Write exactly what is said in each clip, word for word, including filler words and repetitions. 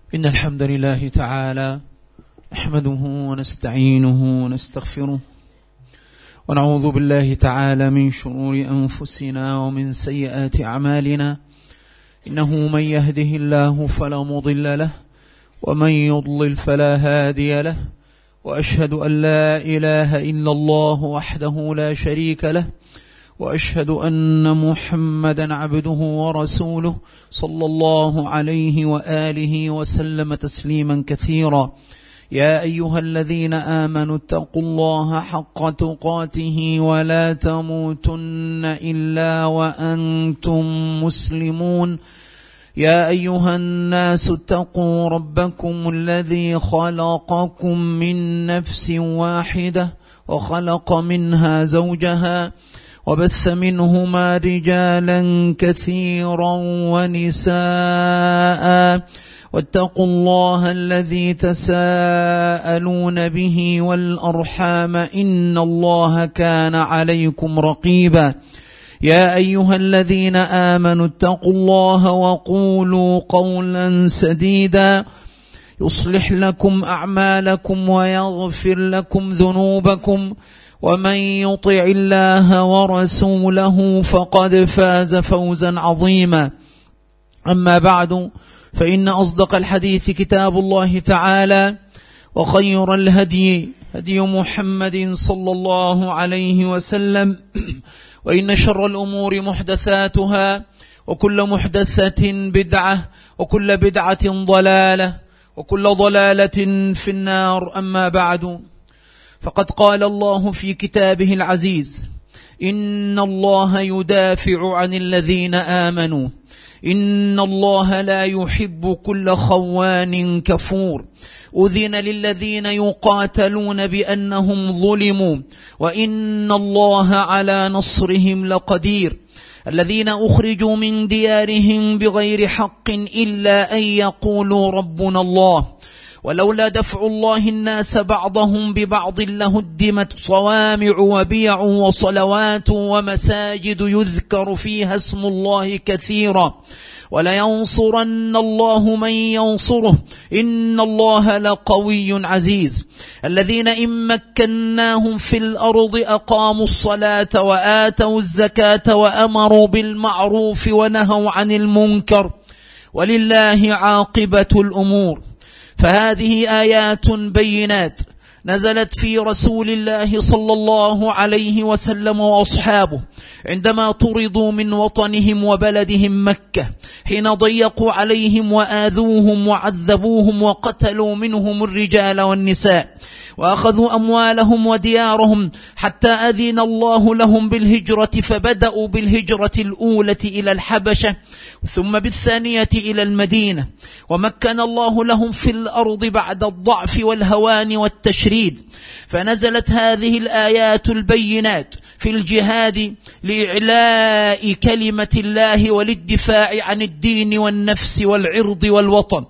إن الحمد لله تعالى نحمده ونستعينه ونستغفره ونعوذ بالله تعالى من شرور أنفسنا ومن سيئات أعمالنا. إنه من يهده الله فلا مضل له ومن يضلل فلا هادي له، وأشهد أن لا إله إلا الله وحده لا شريك له، وأشهد أن محمدا عبده ورسوله صلى الله عليه وآله وسلم تسليما كثيرا. يا أيها الذين آمنوا اتقوا الله حق تقاته ولا تموتن إلا وأنتم مسلمون. يا أيها الناس اتقوا ربكم الذي خلقكم من نفس واحدة وخلق منها زوجها وبث منهما رجالا كثيرا ونساء، واتقوا الله الذي تساءلون به والأرحام إن الله كان عليكم رقيبا. يا أيها الذين آمنوا اتقوا الله وقولوا قولا سديدا يصلح لكم أعمالكم ويغفر لكم ذنوبكم، ومن يطع الله ورسوله فقد فاز فوزا عظيما. أما بعد، فإن أصدق الحديث كتاب الله تعالى، وخير الهدي هدي محمد صلى الله عليه وسلم، وإن شر الأمور محدثاتها، وكل محدثة بدعة، وكل بدعة ضلالة، وكل ضلالة في النار. أما بعد، فقد قال الله في كتابه العزيز: إن الله يدافع عن الذين آمنوا، إن الله لا يحب كل خوان كفور. أذن للذين يقاتلون بأنهم ظلموا وإن الله على نصرهم لقدير. الذين أخرجوا من ديارهم بغير حق إلا أن يقولوا ربنا الله، ولولا دفع الله الناس بعضهم ببعض لهدمت صوامع وبيع وصلوات ومساجد يذكر فيها اسم الله كثيرا، ولينصرن الله من ينصره إن الله لقوي عزيز. الذين إن مكناهم في الأرض أقاموا الصلاة وآتوا الزكاة وأمروا بالمعروف ونهوا عن المنكر، ولله عاقبة الأمور. فهذه آيات بينات نزلت في رسول الله صلى الله عليه وسلم وأصحابه عندما طردوا من وطنهم وبلدهم مكة، حين ضيقوا عليهم وآذوهم وعذبوهم وقتلوا منهم الرجال والنساء، وأخذوا أموالهم وديارهم، حتى أذن الله لهم بالهجرة، فبدأوا بالهجرة الأولى إلى الحبشة، ثم بالثانية إلى المدينة. ومكن الله لهم في الأرض بعد الضعف والهوان والتشريد، فنزلت هذه الآيات البينات في الجهاد لإعلاء كلمة الله وللدفاع عن الدين والنفس والعرض والوطن.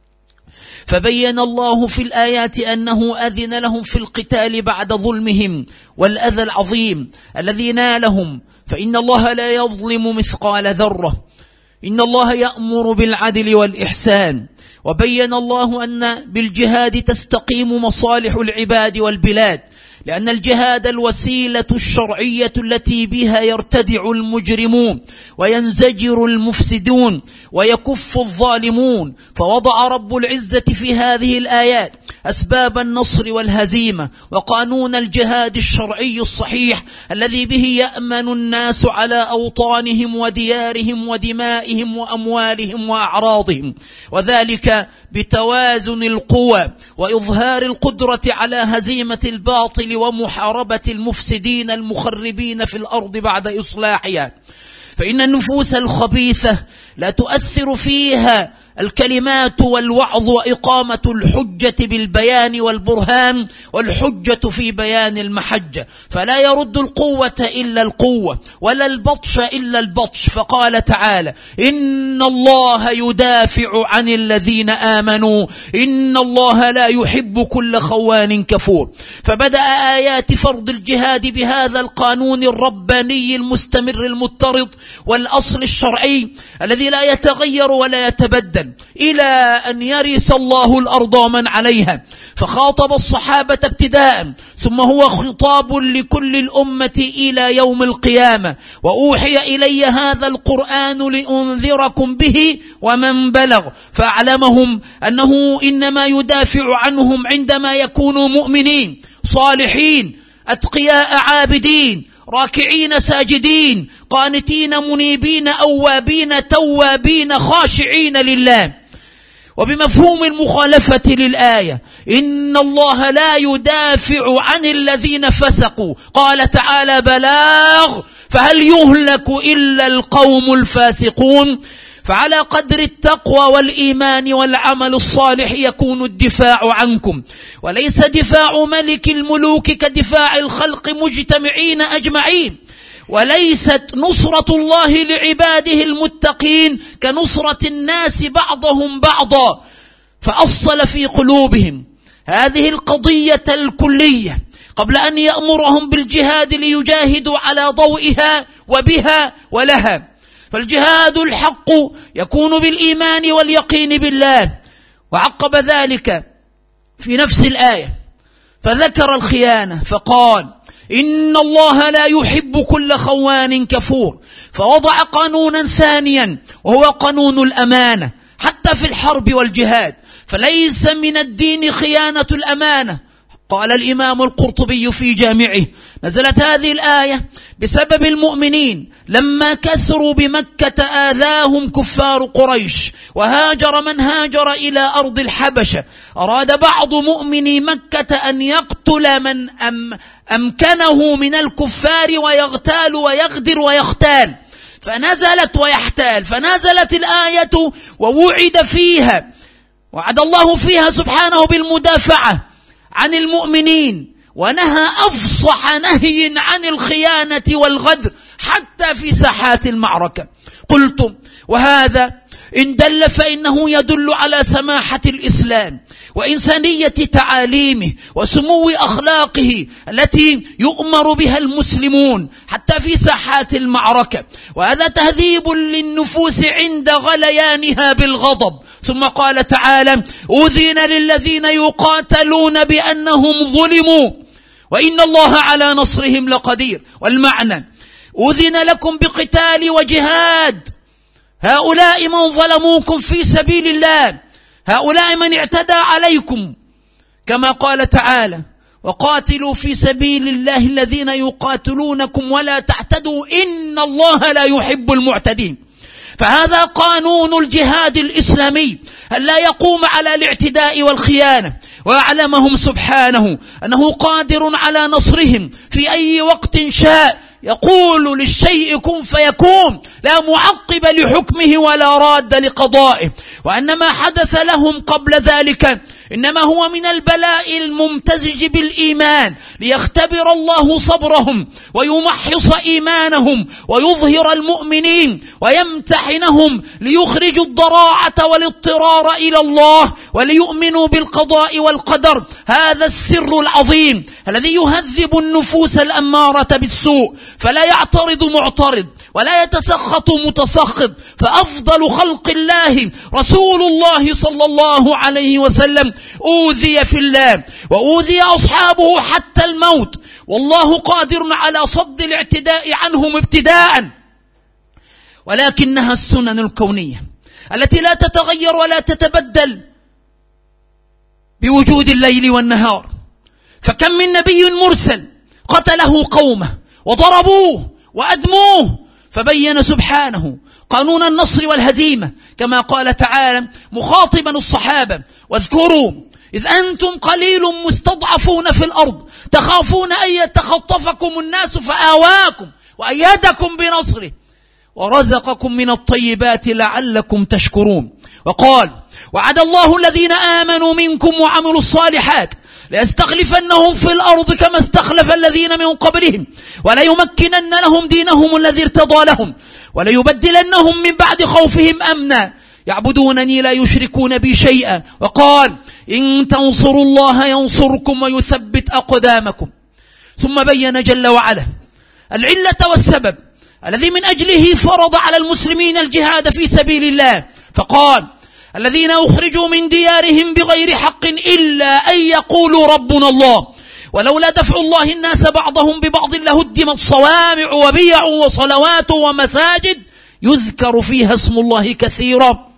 فبين الله في الآيات أنه أذن لهم في القتال بعد ظلمهم والأذى العظيم الذي نالهم، فإن الله لا يظلم مثقال ذرة، إن الله يأمر بالعدل والإحسان. وبين الله أن بالجهاد تستقيم مصالح العباد والبلاد، لأن الجهاد الوسيلة الشرعية التي بها يرتدع المجرمون وينزجر المفسدون ويكف الظالمون. فوضع رب العزة في هذه الآيات أسباب النصر والهزيمة وقانون الجهاد الشرعي الصحيح الذي به يأمن الناس على أوطانهم وديارهم ودمائهم وأموالهم وأعراضهم، وذلك بتوازن القوى وإظهار القدرة على هزيمة الباطل ومحاربة المفسدين المخربين في الأرض بعد إصلاحها. فإن النفوس الخبيثة لا تؤثر فيها الكلمات والوعظ وإقامة الحجة بالبيان والبرهان، والحجة في بيان المحجة، فلا يرد القوة إلا القوة ولا البطش إلا البطش. فقال تعالى: إن الله يدافع عن الذين آمنوا إن الله لا يحب كل خوان كفور. فبدأ آيات فرض الجهاد بهذا القانون الرباني المستمر المضطرد والأصل الشرعي الذي لا يتغير ولا يتبدل، أبدا إلى أن يرث الله الأرض ومن عليها. فخاطب الصحابة ابتداء، ثم هو خطاب لكل الأمة إلى يوم القيامة. وأوحي إلي هذا القرآن لأنذركم به ومن بلغ، فأعلمهم أنه إنما يدافع عنهم عندما يكونوا مؤمنين صالحين أتقياء عابدين راكعين ساجدين قانتين منيبين أوابين توابين خاشعين لله. وبمفهوم المخالفة للآية، إن الله لا يدافع عن الذين فسقوا، قال تعالى: بلاغ، فهل يهلك إلا القوم الفاسقون؟ فعلى قدر التقوى والإيمان والعمل الصالح يكون الدفاع عنكم، وليس دفاع ملك الملوك كدفاع الخلق مجتمعين أجمعين، وليست نصرة الله لعباده المتقين كنصرة الناس بعضهم بعضا. فأصل في قلوبهم هذه القضية الكلية قبل أن يأمرهم بالجهاد ليجاهدوا على ضوئها وبها ولها. فالجهاد الحق يكون بالإيمان واليقين بالله. وعقب ذلك في نفس الآية فذكر الخيانة فقال: إن الله لا يحب كل خوان كفور. فوضع قانونا ثانيا وهو قانون الأمانة حتى في الحرب والجهاد، فليس من الدين خيانة الأمانة. قال الإمام القرطبي في جامعه: نزلت هذه الآية بسبب المؤمنين لما كثروا بمكة آذاهم كفار قريش، وهاجر من هاجر إلى أرض الحبشة. أراد بعض مؤمني مكة أن يقتل من أم أمكنه من الكفار ويغتال ويغدر ويختال، فنزلت ويحتال، فنزلت الآية ووعد فيها وعد الله فيها سبحانه بالمدافعة عن المؤمنين، ونهى أفصح نهي عن الخيانة والغدر حتى في ساحات المعركة. قلت: وهذا إن دل فإنه يدل على سماحة الإسلام وإنسانية تعاليمه وسمو أخلاقه التي يؤمر بها المسلمون حتى في ساحات المعركة، وهذا تهذيب للنفوس عند غليانها بالغضب. ثم قال تعالى: أذن للذين يقاتلون بأنهم ظلموا وإن الله على نصرهم لقدير. والمعنى: أذن لكم بقتال وجهاد هؤلاء من ظلموكم في سبيل الله، هؤلاء من اعتدى عليكم، كما قال تعالى: وقاتلوا في سبيل الله الذين يقاتلونكم ولا تعتدوا إن الله لا يحب المعتدين. فهذا قانون الجهاد الإسلامي، ألا يقوم على الاعتداء والخيانة. وأعلمهم سبحانه أنه قادر على نصرهم في أي وقت شاء، يقول للشيء كن فيكون، لا معقب لحكمه ولا راد لقضائه. وأن ما حدث لهم قبل ذلك إنما هو من البلاء الممتزج بالإيمان، ليختبر الله صبرهم ويمحص إيمانهم ويظهر المؤمنين ويمتحنهم، ليخرجوا الضراعة والاضطرار إلى الله وليؤمنوا بالقضاء والقدر. هذا السر العظيم الذي يهذب النفوس الأمارة بالسوء، فلا يعترض معترض ولا يتسخط متسخط. فأفضل خلق الله رسول الله صلى الله عليه وسلم أوذي في الله وأوذي أصحابه حتى الموت، والله قادر على صد الاعتداء عنهم ابتداء. ولكنها السنن الكونية التي لا تتغير ولا تتبدل بوجود الليل والنهار. فكم من نبي مرسل قتله قومه وضربوه وأدموه، فبين سبحانه قانون النصر والهزيمة كما قال تعالى مخاطبا الصحابة: واذكروا إذ أنتم قليل مستضعفون في الأرض تخافون أن يتخطفكم الناس فآواكم وأيدكم بنصره ورزقكم من الطيبات لعلكم تشكرون. وقال: وعد الله الذين آمنوا منكم وعملوا الصالحات ليستخلفنهم في الأرض كما استخلف الذين من قبلهم وليمكنن لهم دينهم الذي ارتضى لهم وليبدلنهم من بعد خوفهم أمنا يعبدونني لا يشركون بي شيئا. وقال: إن تنصروا الله ينصركم ويثبت أقدامكم. ثم بين جل وعلا العلة والسبب الذي من أجله فرض على المسلمين الجهاد في سبيل الله، فقال: الذين أخرجوا من ديارهم بغير حق إلا أن يقولوا ربنا الله ولولا دفع الله الناس بعضهم ببعض لهدمت صوامع وبيع وصلوات ومساجد يذكر فيها اسم الله كثيرا.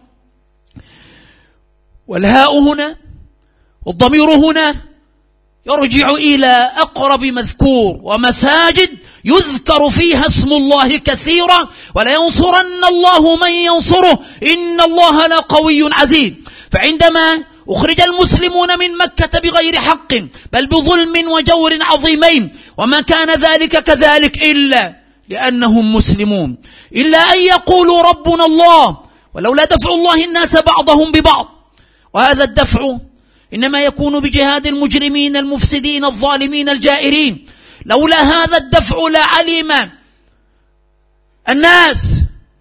والهاء هنا والضمير هنا يرجع إلى أقرب مذكور، ومساجد يذكر فيها اسم الله كثيرا. ولينصرن الله من ينصره إن الله لقوي عزيز. فعندما أخرج المسلمون من مكة بغير حق بل بظلم وجور عظيمين، وما كان ذلك كذلك إلا لأنهم مسلمون، إلا أن يقولوا ربنا الله ولولا دفع الله الناس بعضهم ببعض. وهذا الدفع إنما يكون بجهاد المجرمين المفسدين الظالمين الجائرين. لولا هذا الدفع لعلم الناس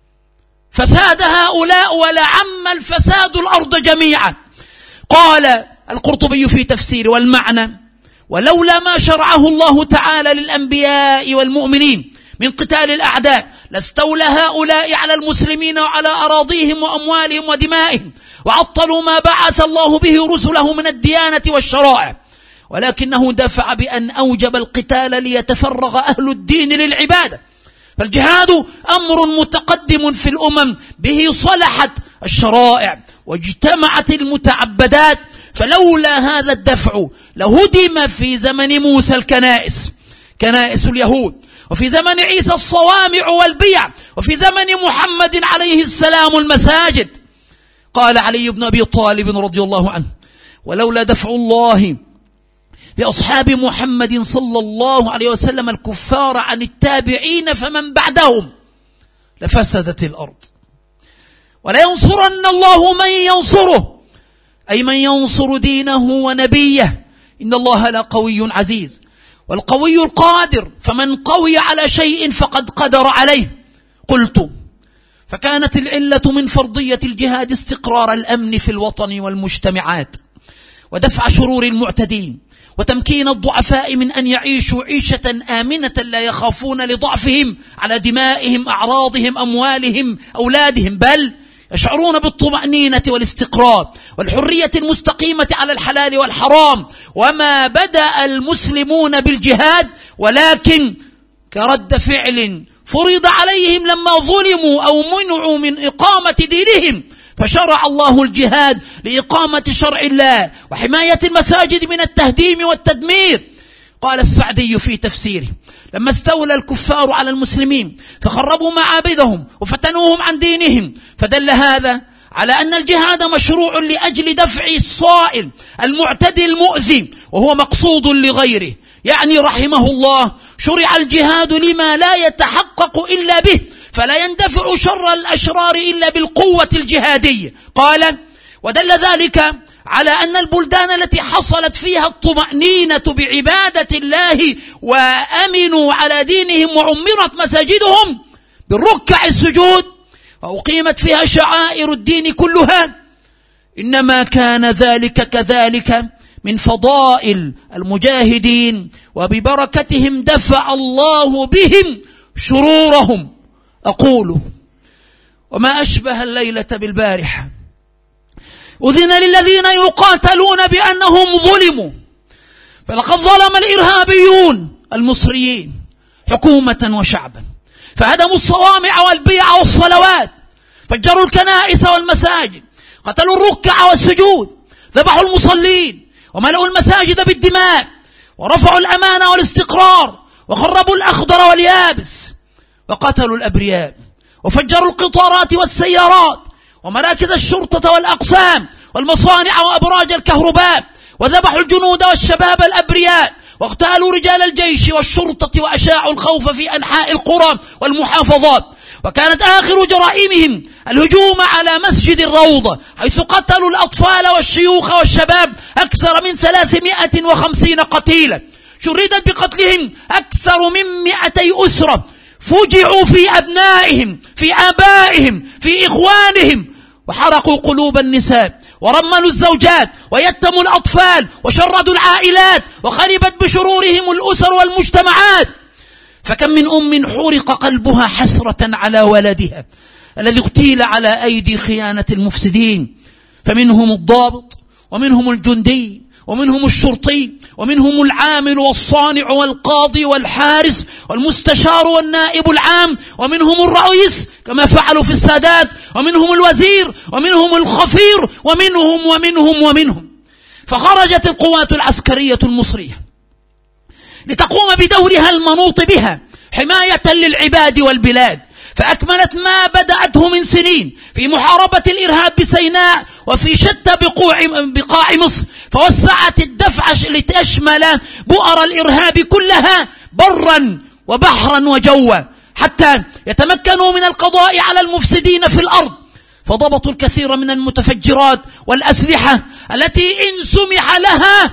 فساد هؤلاء ولعم الفساد الأرض جميعا. قال القرطبي في تفسير والمعنى: ولولا ما شرعه الله تعالى للأنبياء والمؤمنين من قتال الأعداء لاستولى هؤلاء على المسلمين وعلى أراضيهم وأموالهم ودمائهم، وعطلوا ما بعث الله به رسله من الديانة والشرائع. ولكنه دفع بأن أوجب القتال ليتفرغ أهل الدين للعبادة. فالجهاد أمر متقدم في الأمم به صلحت الشرائع واجتمعت المتعبدات. فلولا هذا الدفع لهدم في زمن موسى الكنائس، كنائس اليهود، وفي زمن عيسى الصوامع والبيع، وفي زمن محمد عليه السلام المساجد. قال علي بن أبي طالب رضي الله عنه: ولولا دفع الله بأصحاب محمد صلى الله عليه وسلم الكفار عن التابعين فمن بعدهم لفسدت الأرض. ولينصرن الله من ينصره، أي من ينصر دينه ونبيه. إن الله لقوي عزيز. والقوي القادر، فمن قوي على شيء فقد قدر عليه. قلت: فكانت العلة من فرضية الجهاد استقرار الأمن في الوطن والمجتمعات، ودفع شرور المعتدين، وتمكين الضعفاء من أن يعيشوا عيشة آمنة لا يخافون لضعفهم على دمائهم، أعراضهم، أموالهم، أولادهم، بل يشعرون بالطمأنينة والاستقرار والحرية المستقيمة على الحلال والحرام. وما بدأ المسلمون بالجهاد ولكن كرد فعل فرض عليهم لما ظلموا أو منعوا من إقامة دينهم، فشرع الله الجهاد لإقامة شرع الله وحماية المساجد من التهديم والتدمير. قال السعدي في تفسيره: لما استولى الكفار على المسلمين فخربوا معابدهم وفتنوهم عن دينهم، فدل هذا على أن الجهاد مشروع لأجل دفع الصائل المعتدي المؤذي، وهو مقصود لغيره. يعني رحمه الله: شرع الجهاد لما لا يتحقق إلا به، فلا يندفع شر الأشرار إلا بالقوة الجهادية. قال: ودل ذلك على أن البلدان التي حصلت فيها الطمأنينة بعبادة الله وأمنوا على دينهم وعمرت مساجدهم بالركع السجود وأقيمت فيها شعائر الدين كلها، إنما كان ذلك كذلك من فضائل المجاهدين، وببركتهم دفع الله بهم شرورهم. أقول: وما أشبه الليلة بالبارحة، أذن للذين يقاتلون بأنهم ظلموا، فلقد ظلم الإرهابيون المصريين حكومة وشعبا، فهدموا الصوامع والبيع والصلوات، فجروا الكنائس والمساجد، قتلوا الركع والسجود، ذبحوا المصلين، وملأوا المساجد بالدماء، ورفعوا الأمان والاستقرار، وخربوا الأخضر واليابس، وقتلوا الأبرياء، وفجروا القطارات والسيارات، ومراكز الشرطة والأقسام، والمصانع وأبراج الكهرباء، وذبحوا الجنود والشباب الأبرياء، واغتالوا رجال الجيش والشرطة، وأشاعوا الخوف في أنحاء القرى والمحافظات. وكانت آخر جرائمهم الهجوم على مسجد الروضة، حيث قتلوا الأطفال والشيوخ والشباب أكثر من ثلاثمائة وخمسين قتيلا، شردت بقتلهم أكثر من مئتي أسرة، فجعوا في أبنائهم، في آبائهم، في إخوانهم، وحرقوا قلوب النساء، ورملوا الزوجات، ويتموا الأطفال، وشردوا العائلات، وخربت بشرورهم الأسر والمجتمعات. فكم من أم حرق قلبها حسرة على ولدها الذي اغتيل على أيدي خيانة المفسدين. فمنهم الضابط ومنهم الجندي ومنهم الشرطي ومنهم العامل والصانع والقاضي والحارس والمستشار والنائب العام، ومنهم الرئيس كما فعلوا في السادات، ومنهم الوزير ومنهم الخفير ومنهم ومنهم ومنهم. فخرجت القوات العسكرية المصرية لتقوم بدورها المنوط بها حماية للعباد والبلاد، فأكملت ما بدأته من سنين في محاربة الإرهاب بسيناء وفي شتى بقوع بقاع مصر، فوسعت الدفع لتشمل بؤر الإرهاب كلها برا وبحرا وجوا حتى يتمكنوا من القضاء على المفسدين في الأرض، فضبطوا الكثير من المتفجرات والأسلحة التي إن سمح لها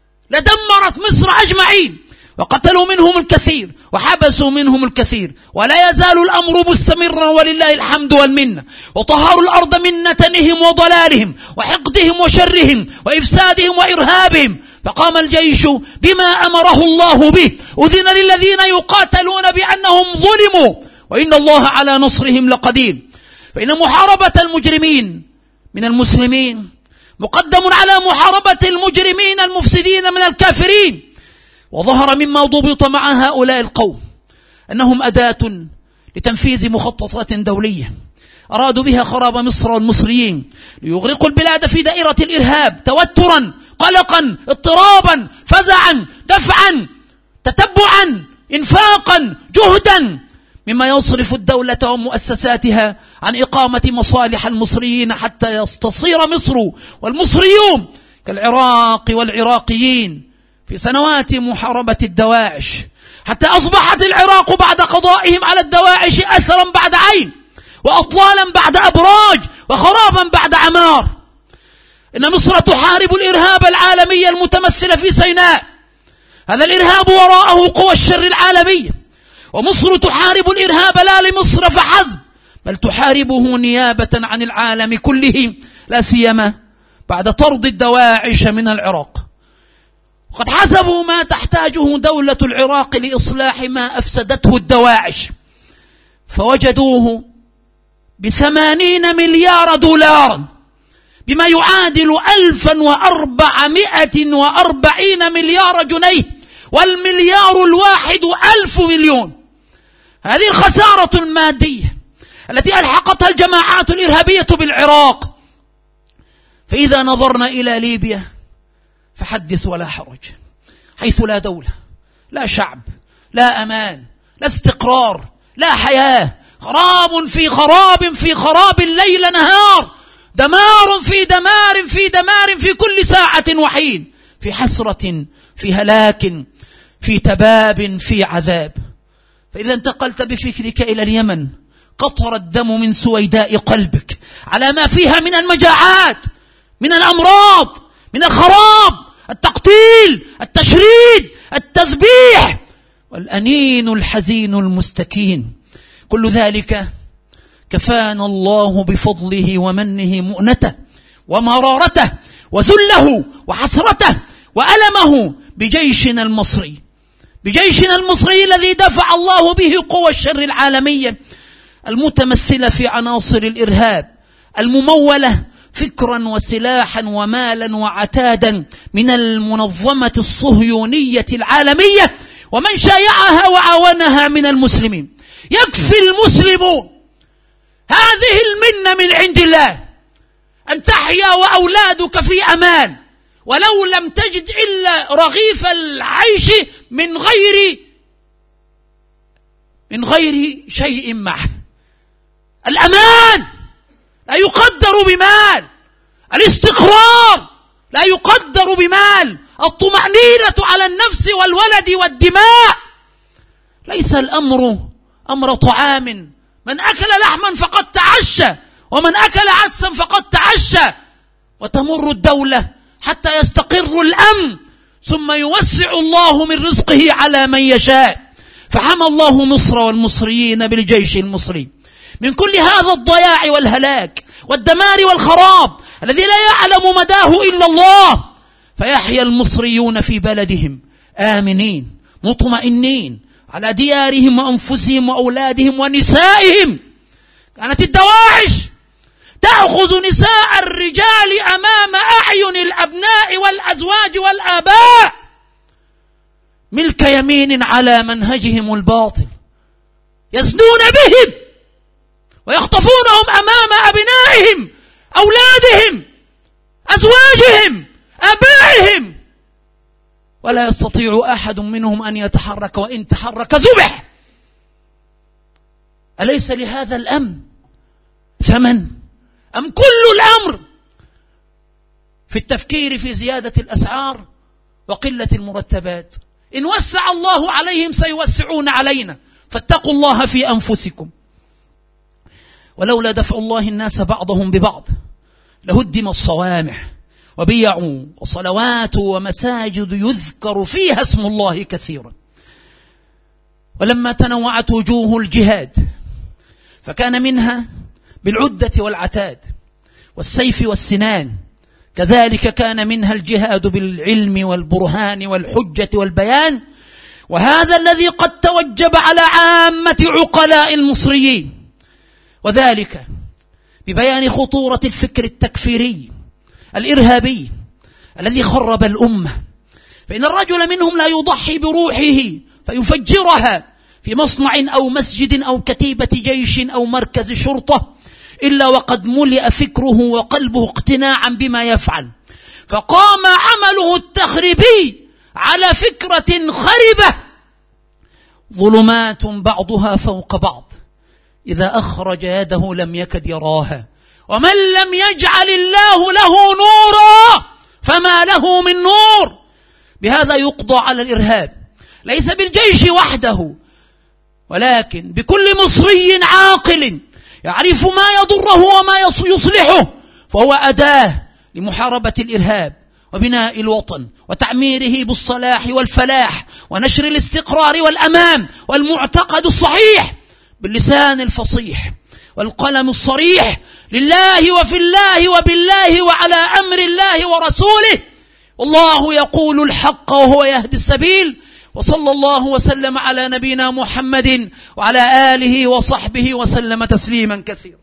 لدمرت مصر أجمعين، وقتلوا منهم الكثير وحبسوا منهم الكثير، ولا يزال الأمر مستمرا ولله الحمد والمنة. وطهروا الأرض من نتنهم وضلالهم وحقدهم وشرهم وإفسادهم وإرهابهم، فقام الجيش بما أمره الله به، أذن للذين يقاتلون بأنهم ظلموا وإن الله على نصرهم لقدير. فإن محاربة المجرمين من المسلمين مقدم على محاربة المجرمين المفسدين من الكافرين. وظهر مما ضبط مع هؤلاء القوم أنهم أداة لتنفيذ مخططات دولية أرادوا بها خراب مصر والمصريين، ليغرقوا البلاد في دائرة الإرهاب توترا قلقا اضطرابا فزعا دفعا تتبعا انفاقا جهدا، مما يصرف الدولة ومؤسساتها عن إقامة مصالح المصريين حتى تصير مصر والمصريون كالعراق والعراقيين في سنوات محاربة الدواعش، حتى أصبحت العراق بعد قضائهم على الدواعش أثرا بعد عين وأطلالا بعد أبراج وخرابا بعد عمار. إن مصر تحارب الإرهاب العالمي المتمثل في سيناء، هذا الإرهاب وراءه قوى الشر العالمية، ومصر تحارب الإرهاب لا لمصر فحسب، بل تحاربه نيابة عن العالم كله، لا سيما بعد طرد الدواعش من العراق. وقد حسبوا ما تحتاجه دولة العراق لإصلاح ما أفسدته الدواعش، فوجدوه بثمانين مليار دولار، بما يعادل ألفا وأربعمائة وأربعين مليار جنيه، والمليار الواحد ألف مليون. هذه الخسارة المادية التي ألحقتها الجماعات الإرهابية بالعراق. فإذا نظرنا إلى ليبيا فحدث ولا حرج، حيث لا دولة لا شعب لا أمان لا استقرار لا حياة، خراب في خراب في خراب ليل نهار، دمار في دمار في دمار في كل ساعة وحين، في حسرة في هلاك في تباب في عذاب. فإذا انتقلت بفكرك إلى اليمن قطر الدم من سويداء قلبك على ما فيها من المجاعات، من الأمراض، من الخراب، التقتيل، التشريد، التذبيح، والأنين الحزين المستكين. كل ذلك كفانا الله بفضله ومنه مؤنته ومرارته وذله وحسرته وألمه بجيشنا المصري، بجيشنا المصري الذي دفع الله به قوى الشر العالمية المتمثلة في عناصر الإرهاب الممولة فكرا وسلاحا ومالا وعتادا من المنظمة الصهيونية العالمية ومن شايعها وعاونها من المسلمين. يكفي المسلمون هذه المنة من عند الله أن تحيا وأولادك في أمان، ولو لم تجد إلا رغيف العيش من غير من غير شيء معه. الأمان لا يقدر بمال، الاستقرار لا يقدر بمال، الطمأنينة على النفس والولد والدماء. ليس الأمر أمر طعام، من أكل لحما فقد تعشى، ومن أكل عدسا فقد تعشى. وتمر الدولة حتى يستقر الأمن، ثم يوسع الله من رزقه على من يشاء. فحمى الله مصر والمصريين بالجيش المصري من كل هذا الضياع والهلاك والدمار والخراب الذي لا يعلم مداه إلا الله، فيحيا المصريون في بلدهم آمنين مطمئنين على ديارهم وأنفسهم وأولادهم ونسائهم. كانت الدواعش تأخذ نساء الرجال أمام أعين الأبناء والأزواج والآباء ملك يمين على منهجهم الباطل، يزنون بهم ويخطفونهم أمام أبنائهم، أولادهم، أزواجهم، آبائهم، ولا يستطيع أحد منهم أن يتحرك، وإن تحرك ذبح. أليس لهذا الأمر ثمن؟ أم كل الأمر في التفكير في زيادة الأسعار وقلة المرتبات؟ إن وسع الله عليهم سيوسعون علينا، فاتقوا الله في أنفسكم. ولولا دفع الله الناس بعضهم ببعض لهدم الصوامع وبيع وصلوات ومساجد يذكر فيها اسم الله كثيرا. ولما تنوعت وجوه الجهاد فكان منها بالعدة والعتاد والسيف والسنان، كذلك كان منها الجهاد بالعلم والبرهان والحجة والبيان، وهذا الذي قد توجب على عامة عقلاء المصريين، وذلك ببيان خطورة الفكر التكفيري الإرهابي الذي خرب الأمة. فإن الرجل منهم لا يضحي بروحه فيفجرها في مصنع أو مسجد أو كتيبة جيش أو مركز شرطة إلا وقد ملئ فكره وقلبه اقتناعا بما يفعل، فقام عمله التخريبي على فكرة خربة، ظلمات بعضها فوق بعض، إذا أخرج يده لم يكد يراها، ومن لم يجعل الله له نورا فما له من نور. بهذا يقضى على الإرهاب، ليس بالجيش وحده، ولكن بكل مصري عاقل يعرف ما يضره وما يصلحه، فهو أداة لمحاربة الإرهاب وبناء الوطن وتعميره بالصلاح والفلاح ونشر الاستقرار والأمان والمعتقد الصحيح باللسان الفصيح والقلم الصريح لله وفي الله وبالله وعلى أمر الله ورسوله، والله يقول الحق وهو يهدي السبيل. وصلى الله وسلم على نبينا محمد وعلى آله وصحبه وسلم تسليما كثيرا.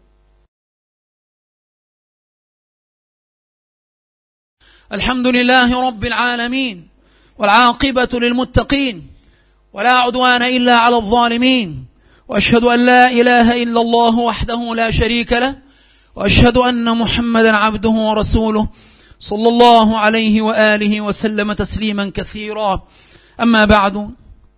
الحمد لله رب العالمين، والعاقبة للمتقين، ولا عدوان إلا على الظالمين، وأشهد أن لا إله إلا الله وحده لا شريك له، وأشهد أن محمدا عبده ورسوله صلى الله عليه وآله وسلم تسليما كثيرا. أما بعد،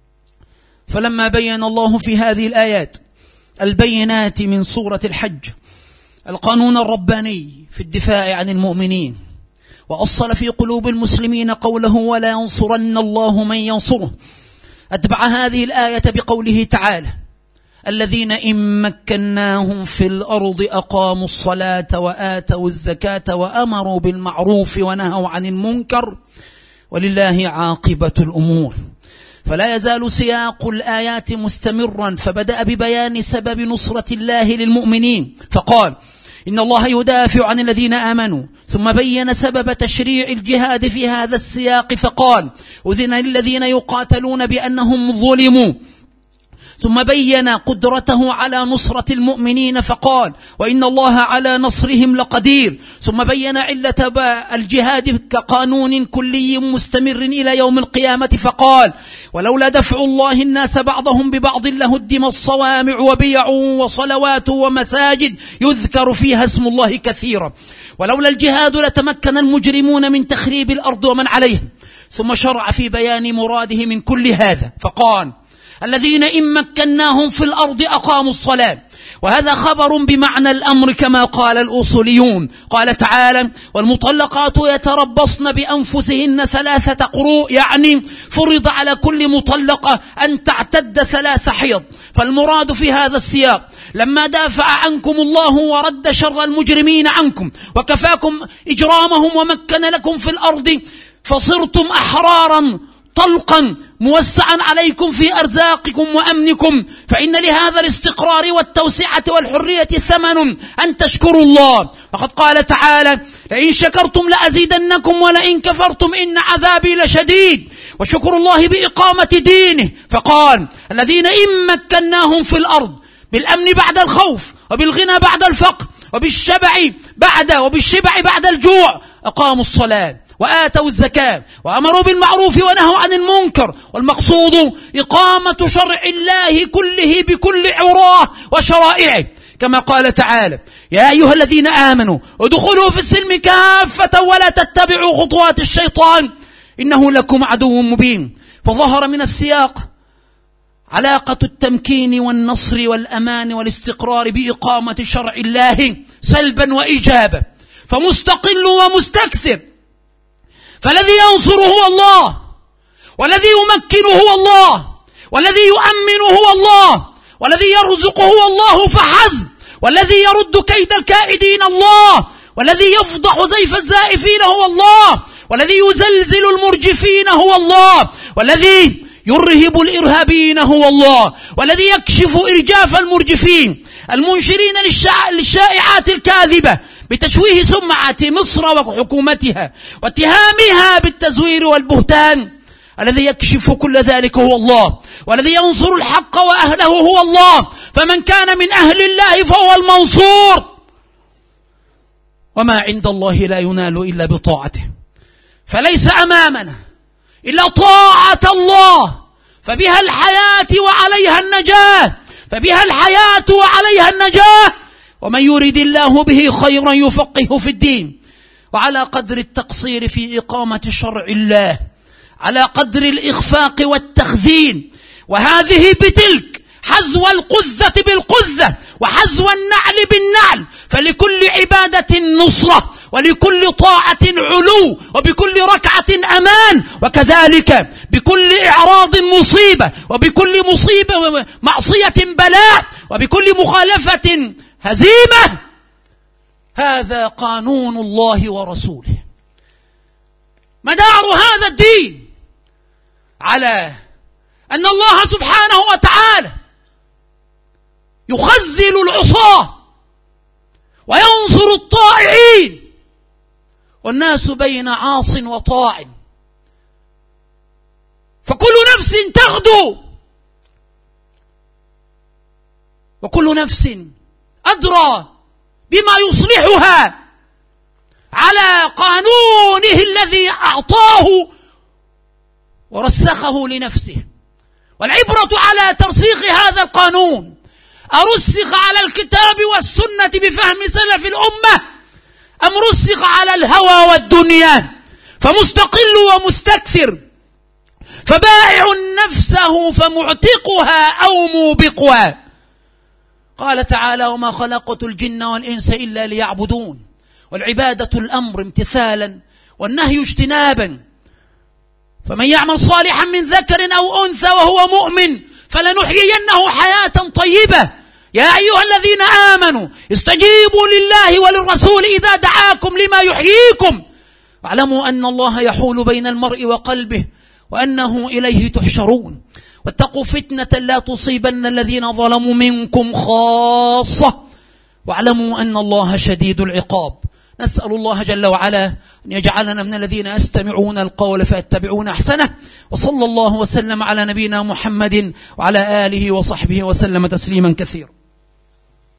فلما بين الله في هذه الآيات البينات من سورة الحج القانون الرباني في الدفاع عن المؤمنين، وأصل في قلوب المسلمين قوله ولا ينصرن الله من ينصره، أتبع هذه الآية بقوله تعالى الذين إن مكناهم في الأرض أقاموا الصلاة وآتوا الزكاة وأمروا بالمعروف ونهوا عن المنكر ولله عاقبة الأمور. فلا يزال سياق الآيات مستمرا، فبدأ ببيان سبب نصرة الله للمؤمنين فقال إن الله يدافع عن الذين آمنوا، ثم بين سبب تشريع الجهاد في هذا السياق فقال أذن للذين يقاتلون بأنهم ظلموا، ثم بين قدرته على نصرة المؤمنين فقال وإن الله على نصرهم لقدير، ثم بين علة الجهاد كقانون كلي مستمر إلى يوم القيامة فقال ولولا دفع الله الناس بعضهم ببعض لهدم الصوامع وبيع وصلوات ومساجد يذكر فيها اسم الله كثيرا، ولولا الجهاد لتمكن المجرمون من تخريب الأرض ومن عليها. ثم شرع في بيان مراده من كل هذا فقال الذين إن مكناهم في الأرض أقاموا الصلاة، وهذا خبر بمعنى الأمر كما قال الأصوليون. قال تعالى والمطلقات يتربصن بأنفسهن ثلاثة قروء، يعني فرض على كل مطلقة أن تعتد ثلاث حيض. فالمراد في هذا السياق لما دافع عنكم الله ورد شر المجرمين عنكم وكفاكم إجرامهم ومكن لكم في الأرض فصرتم أحرارا طلقا موسعا عليكم في أرزاقكم وأمنكم، فإن لهذا الاستقرار والتوسعة والحرية ثمن أن تشكروا الله. وقد قال تعالى لئن شكرتم لأزيدنكم ولئن كفرتم إن عذابي لشديد، وشكر الله بإقامة دينه فقال الذين إن مكناهم في الأرض بالأمن بعد الخوف وبالغنى بعد الفقر وبالشبع بعد وبالشبع بعد الجوع أقاموا الصلاة وآتوا الزكاة وأمروا بالمعروف ونهوا عن المنكر، والمقصود إقامة شرع الله كله بكل عراه وشرائعه، كما قال تعالى: يا أيها الذين آمنوا ادخلوا في السلم كافة ولا تتبعوا خطوات الشيطان إنه لكم عدو مبين. فظهر من السياق علاقة التمكين والنصر والأمان والاستقرار بإقامة شرع الله سلبا وإيجابا، فمستقل ومستكثر، فالذي ينصر هو الله، والذي يمكن هو الله، والذي يؤمن هو الله، والذي يرزق هو الله فحسب، والذي يرد كيد الكائدين الله، والذي يفضح زيف الزائفين هو الله، والذي يزلزل المرجفين هو الله، والذي يرهب الإرهابيين هو الله، والذي يكشف إرجاف المرجفين المنشرين للشائعات الكاذبة بتشويه سمعة مصر وحكومتها واتهامها بالتزوير والبهتان. الذي يكشف كل ذلك هو الله، والذي ينصر الحق وأهله هو الله، فمن كان من أهل الله فهو المنصور، وما عند الله لا ينال إلا بطاعته. فليس أمامنا إلا طاعة الله، فبها الحياة وعليها النجاة، فبها الحياة وعليها النجاة. ومن يريد الله به خيرا يفقهه في الدين. وعلى قدر التقصير في إقامة شرع الله، على قدر الإخفاق والتخذين، وهذه بتلك، حذو القذة بالقذة وحذو النعل بالنعل، فلكل عبادة نصرة، ولكل طاعة علو، وبكل ركعة أمان، وكذلك بكل إعراض مصيبة، وبكل مصيبة معصية بلاء، وبكل مخالفة هزيمة. هذا قانون الله ورسوله. مدار هذا الدين على أن الله سبحانه وتعالى يخذل العصاة وينصر الطائعين، والناس بين عاص وطاع، فكل نفس تغدو، وكل نفس أدرى بما يصلحها على قانونه الذي أعطاه ورسخه لنفسه. والعبرة على ترسيخ هذا القانون، أرسخ على الكتاب والسنة بفهم سلف الأمة أم رسخ على الهوى والدنيا؟ فمستقل ومستكثر، فبائع نفسه فمعتقها أو موبقها. قال تعالى: وما خلقت الجن والإنس إلا ليعبدون. والعبادة الأمر امتثالا، والنهي اجتنابا. فمن يعمل صالحا من ذكر أو أنثى وهو مؤمن فلنحيينه حياة طيبة. يا أيها الذين آمنوا استجيبوا لله وللرسول إذا دعاكم لما يحييكم، واعلموا أن الله يحول بين المرء وقلبه وأنه إليه تحشرون. واتقوا فتنة لا تصيبن الذين ظلموا منكم خاصة، واعلموا أن الله شديد العقاب. نسأل الله جل وعلا أن يجعلنا من الذين يستمعون القول فيتبعون أحسنه. وصلى الله وسلم على نبينا محمد وعلى آله وصحبه وسلم تسليما كثيرا.